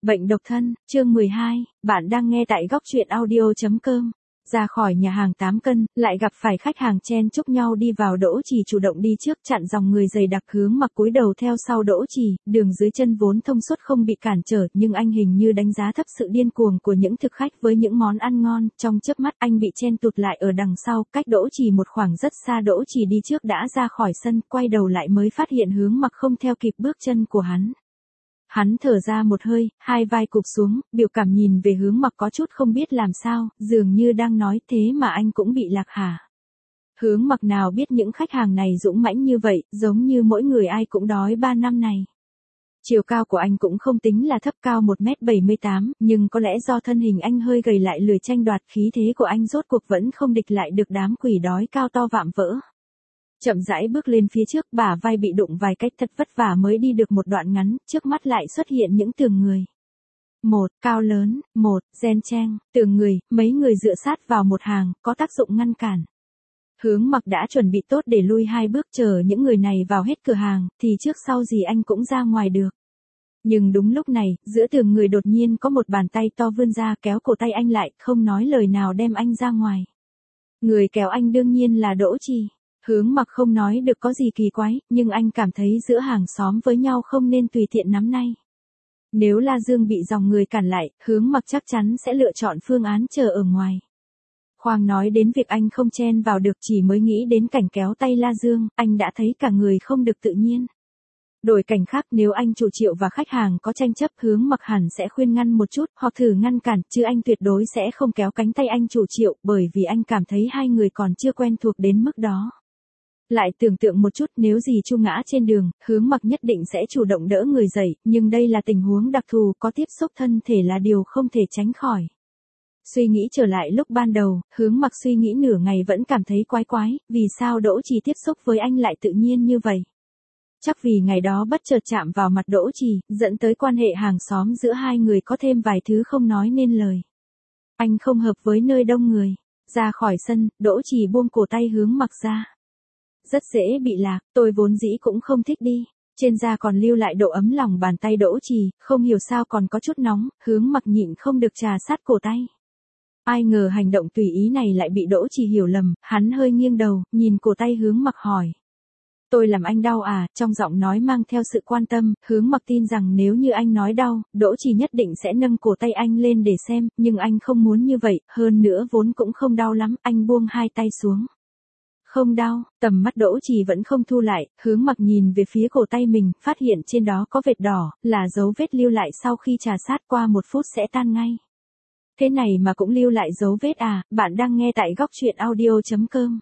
Bệnh độc thân, chương 12, bạn đang nghe tại góc truyện audio.com. Ra khỏi nhà hàng 8 cân, lại gặp phải khách hàng chen chúc nhau đi vào. Đỗ Trì chủ động đi trước chặn dòng người dày đặc hướng mặc cúi đầu theo sau Đỗ Trì, đường dưới chân vốn thông suốt không bị cản trở, nhưng anh hình như đánh giá thấp sự điên cuồng của những thực khách với những món ăn ngon, trong chớp mắt anh bị chen tụt lại ở đằng sau, cách Đỗ Trì một khoảng rất xa. Đỗ Trì đi trước đã ra khỏi sân, quay đầu lại mới phát hiện hướng mặc không theo kịp bước chân của hắn. Hắn thở ra một hơi, hai vai cụp xuống, biểu cảm nhìn về hướng mặc có chút không biết làm sao, dường như đang nói thế mà anh cũng bị lạc hả. Hướng mặc nào biết những khách hàng này dũng mãnh như vậy, giống như mỗi người ai cũng đói 3 năm này. Chiều cao của anh cũng không tính là thấp, cao 1m78, nhưng có lẽ do thân hình anh hơi gầy lại lười tranh đoạt, khí thế của anh rốt cuộc vẫn không địch lại được đám quỷ đói cao to vạm vỡ. Chậm rãi bước lên phía trước, bả vai bị đụng vài cách, thật vất vả mới đi được một đoạn ngắn, trước mắt lại xuất hiện những tường người. Một, cao lớn, một, gen trang, tường người, mấy người dựa sát vào một hàng, có tác dụng ngăn cản. Hướng mặc đã chuẩn bị tốt để lui 2 bước chờ những người này vào hết cửa hàng, thì trước sau gì anh cũng ra ngoài được. Nhưng đúng lúc này, giữa tường người đột nhiên có một bàn tay to vươn ra kéo cổ tay anh lại, không nói lời nào đem anh ra ngoài. Người kéo anh đương nhiên là Đỗ Trì. Hướng mặc không nói được có gì kỳ quái, nhưng anh cảm thấy giữa hàng xóm với nhau không nên tùy tiện nắm nay. Nếu La Dương bị dòng người cản lại, hướng mặc chắc chắn sẽ lựa chọn phương án chờ ở ngoài. Khoan nói đến việc anh không chen vào được, chỉ mới nghĩ đến cảnh kéo tay La Dương, anh đã thấy cả người không được tự nhiên. Đổi cảnh khác, nếu anh chủ Triệu và khách hàng có tranh chấp, hướng mặc hẳn sẽ khuyên ngăn một chút, hoặc thử ngăn cản, chứ anh tuyệt đối sẽ không kéo cánh tay anh chủ Triệu, bởi vì anh cảm thấy hai người còn chưa quen thuộc đến mức đó. Lại tưởng tượng một chút, nếu gì Chu ngã trên đường, hướng mặc nhất định sẽ chủ động đỡ người dậy, nhưng đây là tình huống đặc thù, có tiếp xúc thân thể là điều không thể tránh khỏi. Suy nghĩ trở lại lúc ban đầu, hướng mặc suy nghĩ nửa ngày vẫn cảm thấy quái quái, vì sao Đỗ Trì tiếp xúc với anh lại tự nhiên như vậy. Chắc vì ngày đó bất chợt chạm vào mặt Đỗ Trì, dẫn tới quan hệ hàng xóm giữa hai người có thêm vài thứ không nói nên lời. Anh không hợp với nơi đông người. Ra khỏi sân, Đỗ Trì buông cổ tay hướng mặc ra. Rất dễ bị lạc, tôi vốn dĩ cũng không thích đi. Trên da còn lưu lại độ ấm lòng bàn tay Đỗ Trì, không hiểu sao còn có chút nóng, hướng mặc nhịn không được trà sát cổ tay. Ai ngờ hành động tùy ý này lại bị Đỗ Trì hiểu lầm, hắn hơi nghiêng đầu, nhìn cổ tay hướng mặc hỏi. Tôi làm anh đau à, trong giọng nói mang theo sự quan tâm, hướng mặc tin rằng nếu như anh nói đau, Đỗ Trì nhất định sẽ nâng cổ tay anh lên để xem, nhưng anh không muốn như vậy, hơn nữa vốn cũng không đau lắm, anh buông hai tay xuống. Không đau, tầm mắt Đỗ Trì vẫn không thu lại, hướng mặc nhìn về phía cổ tay mình, phát hiện trên đó có vệt đỏ, là dấu vết lưu lại sau khi trà sát, qua 1 phút sẽ tan ngay. Thế này mà cũng lưu lại dấu vết à, bạn đang nghe tại góc truyện audio.com.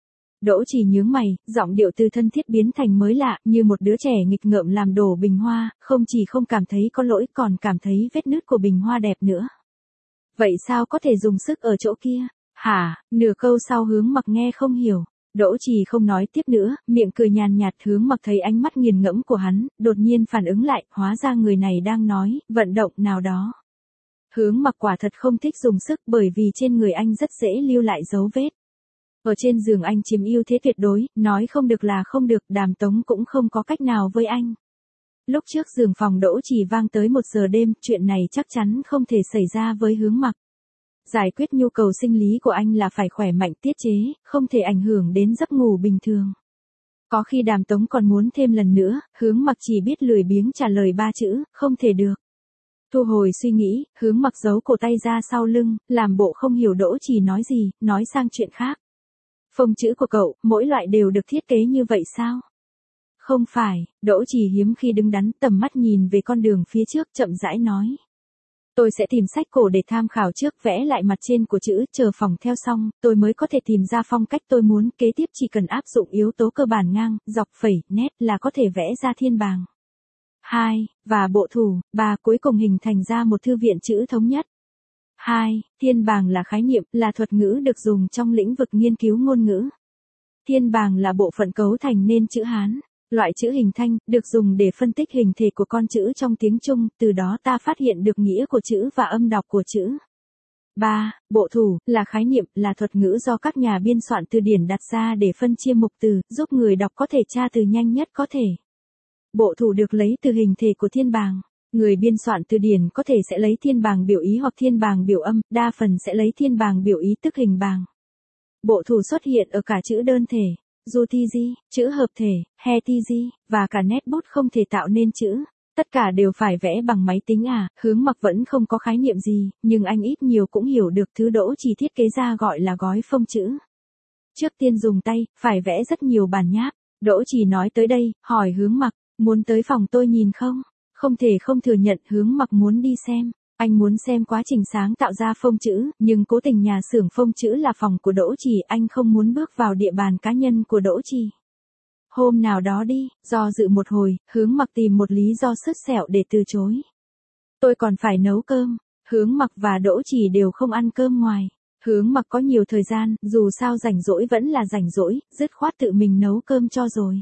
Đỗ Trì nhướng mày, giọng điệu từ thân thiết biến thành mới lạ, như một đứa trẻ nghịch ngợm làm đổ bình hoa, không chỉ không cảm thấy có lỗi còn cảm thấy vết nứt của bình hoa đẹp nữa. Vậy sao có thể dùng sức ở chỗ kia? Hả? Nửa câu sau hướng mặc nghe không hiểu. Đỗ Trì không nói tiếp nữa, miệng cười nhàn nhạt. Hướng mặc thấy ánh mắt nghiền ngẫm của hắn, đột nhiên phản ứng lại, hóa ra người này đang nói, vận động nào đó. Hướng mặc quả thật không thích dùng sức, bởi vì trên người anh rất dễ lưu lại dấu vết. Ở trên giường anh chiếm ưu thế tuyệt đối, nói không được là không được, Đàm Tống cũng không có cách nào với anh. Lúc trước giường phòng Đỗ Trì vang tới 1 giờ đêm, chuyện này chắc chắn không thể xảy ra với hướng mặc. Giải quyết nhu cầu sinh lý của anh là phải khỏe mạnh tiết chế, không thể ảnh hưởng đến giấc ngủ bình thường. Có khi Đàm Tống còn muốn thêm lần nữa, hướng mặc chỉ biết lười biếng trả lời 3 chữ, không thể được. Thu hồi suy nghĩ, hướng mặc giấu cổ tay ra sau lưng, làm bộ không hiểu Đỗ Trì nói gì, nói sang chuyện khác. Phông chữ của cậu, mỗi loại đều được thiết kế như vậy sao? Không phải, Đỗ Trì hiếm khi đứng đắn, tầm mắt nhìn về con đường phía trước, chậm rãi nói. Tôi sẽ tìm sách cổ để tham khảo trước, vẽ lại mặt trên của chữ, chờ phòng theo xong, tôi mới có thể tìm ra phong cách tôi muốn, kế tiếp chỉ cần áp dụng yếu tố cơ bản ngang, dọc, phẩy, nét là có thể vẽ ra thiên bàng. 2. Và bộ thủ, 3. Cuối cùng hình thành ra một thư viện chữ thống nhất. 2. Thiên bàng là khái niệm, là thuật ngữ được dùng trong lĩnh vực nghiên cứu ngôn ngữ. Thiên bàng là bộ phận cấu thành nên chữ Hán. Loại chữ hình thanh, được dùng để phân tích hình thể của con chữ trong tiếng Trung, từ đó ta phát hiện được nghĩa của chữ và âm đọc của chữ. 3. Bộ thủ, là khái niệm, là thuật ngữ do các nhà biên soạn từ điển đặt ra để phân chia mục từ, giúp người đọc có thể tra từ nhanh nhất có thể. Bộ thủ được lấy từ hình thể của thiên bàng. Người biên soạn từ điển có thể sẽ lấy thiên bàng biểu ý hoặc thiên bàng biểu âm, đa phần sẽ lấy thiên bàng biểu ý tức hình bàng. Bộ thủ xuất hiện ở cả chữ đơn thể, Jutiji, chữ hợp thể, Hetiji, và cả nét bút không thể tạo nên chữ. Tất cả đều phải vẽ bằng máy tính à, Hướng Mặc vẫn không có khái niệm gì, nhưng anh ít nhiều cũng hiểu được thứ Đỗ Chỉ thiết kế ra gọi là gói phông chữ. Trước tiên dùng tay, phải vẽ rất nhiều bản nháp. Đỗ Chỉ nói tới đây, hỏi Hướng Mặc, muốn tới phòng tôi nhìn không? Không thể không thừa nhận Hướng Mặc muốn đi xem. Anh muốn xem quá trình sáng tạo ra phông chữ, nhưng cố tình nhà xưởng phông chữ là phòng của Đỗ Chỉ, anh không muốn bước vào địa bàn cá nhân của Đỗ Chỉ. Hôm nào đó đi, do dự một hồi, Hướng Mặc tìm một lý do sứt sẹo để từ chối. Tôi còn phải nấu cơm. Hướng Mặc và Đỗ Chỉ đều không ăn cơm ngoài. Hướng Mặc có nhiều thời gian, dù sao rảnh rỗi vẫn là rảnh rỗi, dứt khoát tự mình nấu cơm cho rồi.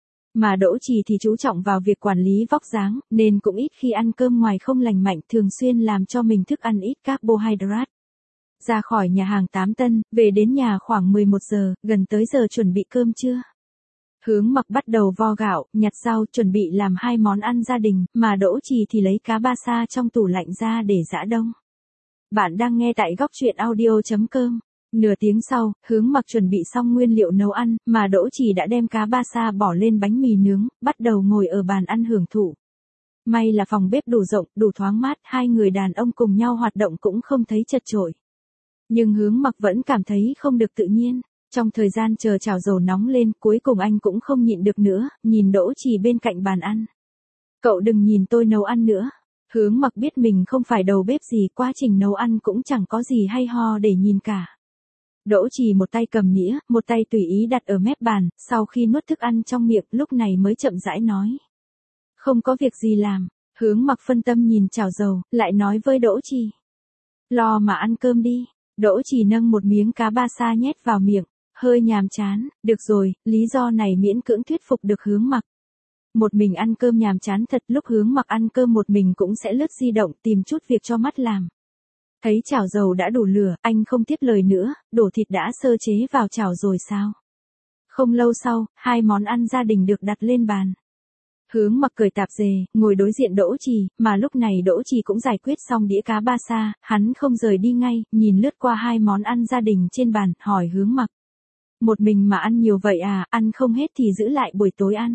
Mà Đỗ Chỉ thì chú trọng vào việc quản lý vóc dáng, nên cũng ít khi ăn cơm ngoài không lành mạnh, thường xuyên làm cho mình thức ăn ít carbohydrate. Ra khỏi nhà hàng 8 Tân, về đến nhà khoảng 11 giờ, gần tới giờ chuẩn bị cơm trưa. Hướng Mặc bắt đầu vo gạo, nhặt rau, chuẩn bị làm 2 món ăn gia đình, mà Đỗ Chỉ thì lấy cá ba sa trong tủ lạnh ra để giã đông. Bạn đang nghe tại góc truyện audio.com. Nửa tiếng sau, Hướng Mặc chuẩn bị xong nguyên liệu nấu ăn, mà Đỗ Chỉ đã đem cá ba sa bỏ lên bánh mì nướng, bắt đầu ngồi ở bàn ăn hưởng thụ. May là phòng bếp đủ rộng, đủ thoáng mát, hai người đàn ông cùng nhau hoạt động cũng không thấy chật chội. Nhưng Hướng Mặc vẫn cảm thấy không được tự nhiên. Trong thời gian chờ chảo dầu nóng lên, cuối cùng anh cũng không nhịn được nữa, nhìn Đỗ Chỉ bên cạnh bàn ăn. Cậu đừng nhìn tôi nấu ăn nữa. Hướng Mặc biết mình không phải đầu bếp gì, quá trình nấu ăn cũng chẳng có gì hay ho để nhìn cả. Đỗ Chỉ một tay cầm nĩa, một tay tùy ý đặt ở mép bàn, sau khi nuốt thức ăn trong miệng, lúc này mới chậm rãi nói. Không có việc gì làm. Hướng Mặc phân tâm nhìn chảo dầu, lại nói với Đỗ Chỉ. Lo mà ăn cơm đi. Đỗ Chỉ nâng một miếng cá ba sa nhét vào miệng, hơi nhàm chán. Được rồi, lý do này miễn cưỡng thuyết phục được Hướng Mặc. Một mình ăn cơm nhàm chán thật, lúc Hướng Mặc ăn cơm một mình cũng sẽ lướt di động tìm chút việc cho mắt làm. Thấy chảo dầu đã đủ lửa, anh không tiếp lời nữa, đổ thịt đã sơ chế vào chảo rồi sao? Không lâu sau, 2 món ăn gia đình được đặt lên bàn. Hướng Mặc cởi tạp dề, ngồi đối diện Đỗ Chỉ, mà lúc này Đỗ Chỉ cũng giải quyết xong đĩa cá ba sa, hắn không rời đi ngay, nhìn lướt qua 2 món ăn gia đình trên bàn, hỏi Hướng Mặc. Một mình mà ăn nhiều vậy à, ăn không hết thì giữ lại buổi tối ăn.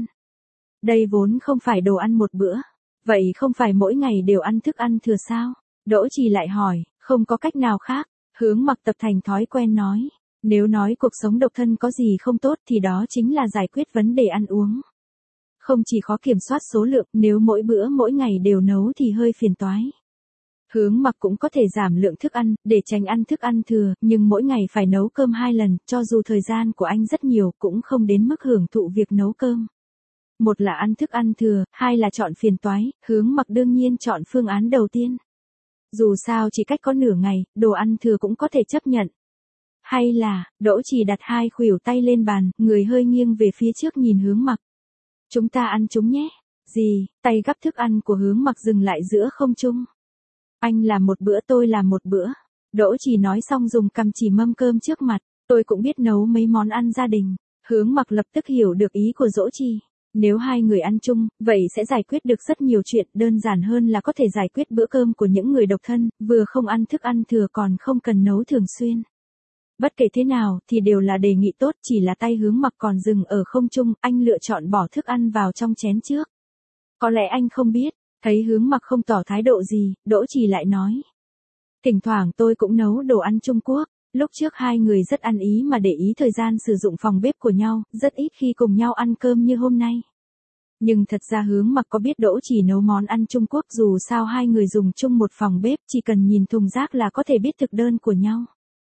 Đây vốn không phải đồ ăn một bữa. Vậy không phải mỗi ngày đều ăn thức ăn thừa sao? Đỗ Chỉ lại hỏi, không có cách nào khác. Hướng Mặc tập thành thói quen nói. Nếu nói cuộc sống độc thân có gì không tốt thì đó chính là giải quyết vấn đề ăn uống. Không chỉ khó kiểm soát số lượng, nếu mỗi bữa mỗi ngày đều nấu thì hơi phiền toái. Hướng Mặc cũng có thể giảm lượng thức ăn, để tránh ăn thức ăn thừa, nhưng mỗi ngày phải nấu cơm 2 lần, cho dù thời gian của anh rất nhiều, cũng không đến mức hưởng thụ việc nấu cơm. Một là ăn thức ăn thừa, hai là chọn phiền toái, Hướng Mặc đương nhiên chọn phương án đầu tiên. Dù sao chỉ cách có nửa ngày, đồ ăn thừa cũng có thể chấp nhận. Hay là, Đỗ Chỉ đặt 2 khuỷu tay lên bàn, người hơi nghiêng về phía trước nhìn Hướng Mặc. Chúng ta ăn chúng nhé. Gì? Tay gắp thức ăn của Hướng Mặc dừng lại giữa không trung. Anh làm một bữa tôi làm một bữa. Đỗ Chỉ nói xong dùng cằm chỉ mâm cơm trước mặt. Tôi cũng biết nấu mấy món ăn gia đình. Hướng Mặc lập tức hiểu được ý của Đỗ Chỉ. Nếu 2 người ăn chung, vậy sẽ giải quyết được rất nhiều chuyện, đơn giản hơn là có thể giải quyết bữa cơm của những người độc thân, vừa không ăn thức ăn thừa còn không cần nấu thường xuyên. Bất kể thế nào thì đều là đề nghị tốt, chỉ là tay Hướng Mặc còn dừng ở không trung, anh lựa chọn bỏ thức ăn vào trong chén trước. Có lẽ anh không biết, thấy Hướng Mặc không tỏ thái độ gì, Đỗ Chỉ lại nói. Thỉnh thoảng tôi cũng nấu đồ ăn Trung Quốc, lúc trước 2 người rất ăn ý mà để ý thời gian sử dụng phòng bếp của nhau, rất ít khi cùng nhau ăn cơm như hôm nay. Nhưng thật ra Hướng Mặc có biết Đỗ Chỉ nấu món ăn Trung Quốc, dù sao 2 người dùng chung một phòng bếp, chỉ cần nhìn thùng rác là có thể biết thực đơn của nhau.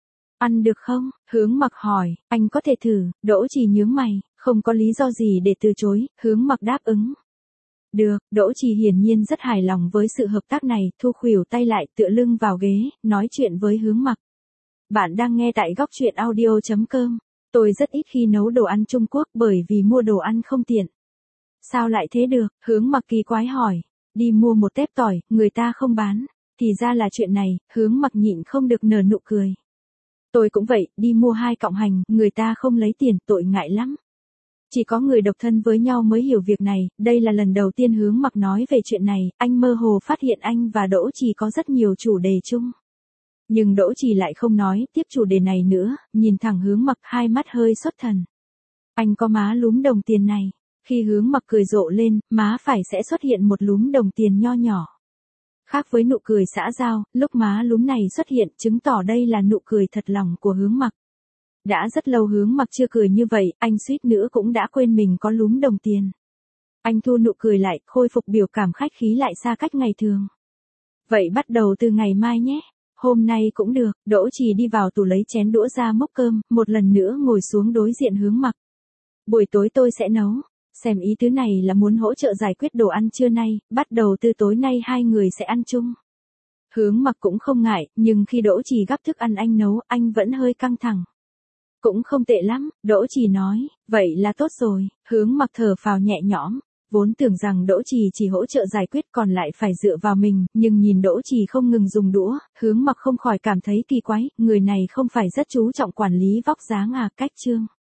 Ăn được không? Hướng Mặc hỏi, anh có thể thử. Đỗ Chỉ nhướng mày, không có lý do gì để từ chối, Hướng Mặc đáp ứng. Được, Đỗ Chỉ hiển nhiên rất hài lòng với sự hợp tác này, thu khuỷu tay lại, tựa lưng vào ghế, nói chuyện với Hướng Mặc. Bạn đang nghe tại góc truyện audio.com. Tôi rất ít khi nấu đồ ăn Trung Quốc bởi vì mua đồ ăn không tiện. Sao lại thế được? Hướng Mặc kỳ quái hỏi. Đi mua một tép tỏi, người ta không bán. Thì ra là chuyện này, Hướng Mặc nhịn không được nở nụ cười. Tôi cũng vậy, đi mua 2 cọng hành, người ta không lấy tiền, tội ngại lắm. Chỉ có người độc thân với nhau mới hiểu việc này, đây là lần đầu tiên Hướng Mặc nói về chuyện này, anh mơ hồ phát hiện anh và Đỗ Trì có rất nhiều chủ đề chung. Nhưng Đỗ Trì lại không nói tiếp chủ đề này nữa, nhìn thẳng Hướng Mặc, hai mắt hơi xuất thần. Anh có má lúm đồng tiền này. Khi Hướng Mặc cười rộ lên, má phải sẽ xuất hiện một lúm đồng tiền nho nhỏ. Khác với nụ cười xã giao, lúc má lúm này xuất hiện chứng tỏ đây là nụ cười thật lòng của Hướng Mặc. Đã rất lâu Hướng Mặc chưa cười như vậy, anh suýt nữa cũng đã quên mình có lúm đồng tiền. Anh thu nụ cười lại, khôi phục biểu cảm khách khí lại xa cách ngày thường. Vậy bắt đầu từ ngày mai nhé. Hôm nay cũng được. Đỗ Trì đi vào tủ lấy chén đũa ra múc cơm, một lần nữa ngồi xuống đối diện Hướng Mặc. Buổi tối tôi sẽ nấu. Xem ý tứ này là muốn hỗ trợ giải quyết đồ ăn trưa nay, bắt đầu từ tối nay hai người sẽ ăn chung. Hướng Mặc cũng không ngại, nhưng khi Đỗ Trì gắp thức ăn anh nấu, anh vẫn hơi căng thẳng. Cũng không tệ lắm, Đỗ Trì nói, vậy là tốt rồi. Hướng Mặc thở phào nhẹ nhõm. Vốn tưởng rằng Đỗ Trì chỉ hỗ trợ giải quyết còn lại phải dựa vào mình, nhưng nhìn Đỗ Trì không ngừng dùng đũa, Hướng Mặc không khỏi cảm thấy kỳ quái, người này không phải rất chú trọng quản lý vóc dáng à, cách chương.